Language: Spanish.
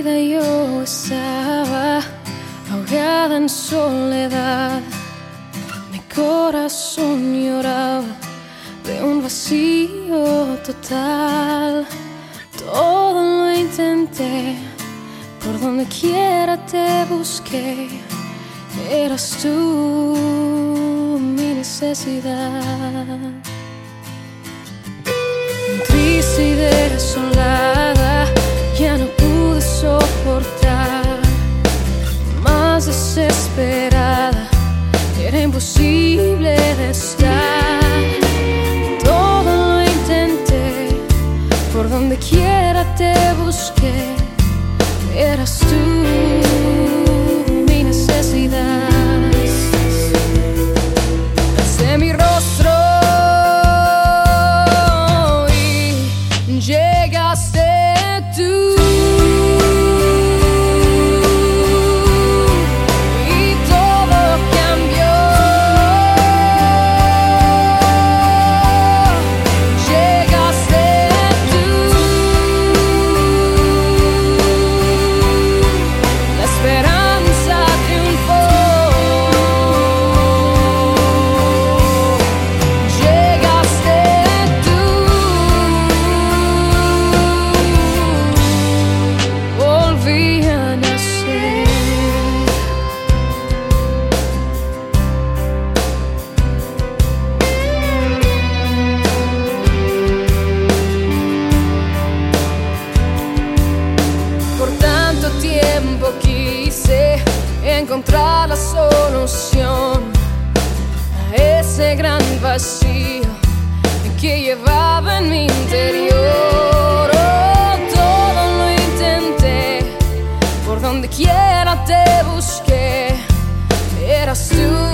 vida yo estaba ahogada en soledad. Mi corazón lloraba de un vacío total. Todo lo intenté, por donde quiera te busqué. Eras tú mi necesidad. Triste y desolada, ya no pude soportar. Más desesperada, era imposible de estar. Todo lo intenté, por donde quiera te busqué. Eras tú mi necesidad. Alcé mi rostro y llegaste tú. Y todo cambió. Llegaste tú. La esperanza triunfó. Llegaste tú. Volví a nacer. Por tanto tiempo quise encontrar la solución a ese gran vacío que llevaba en mi interior. Oh, todo lo intenté, por donde quiera te busqué. Eras tú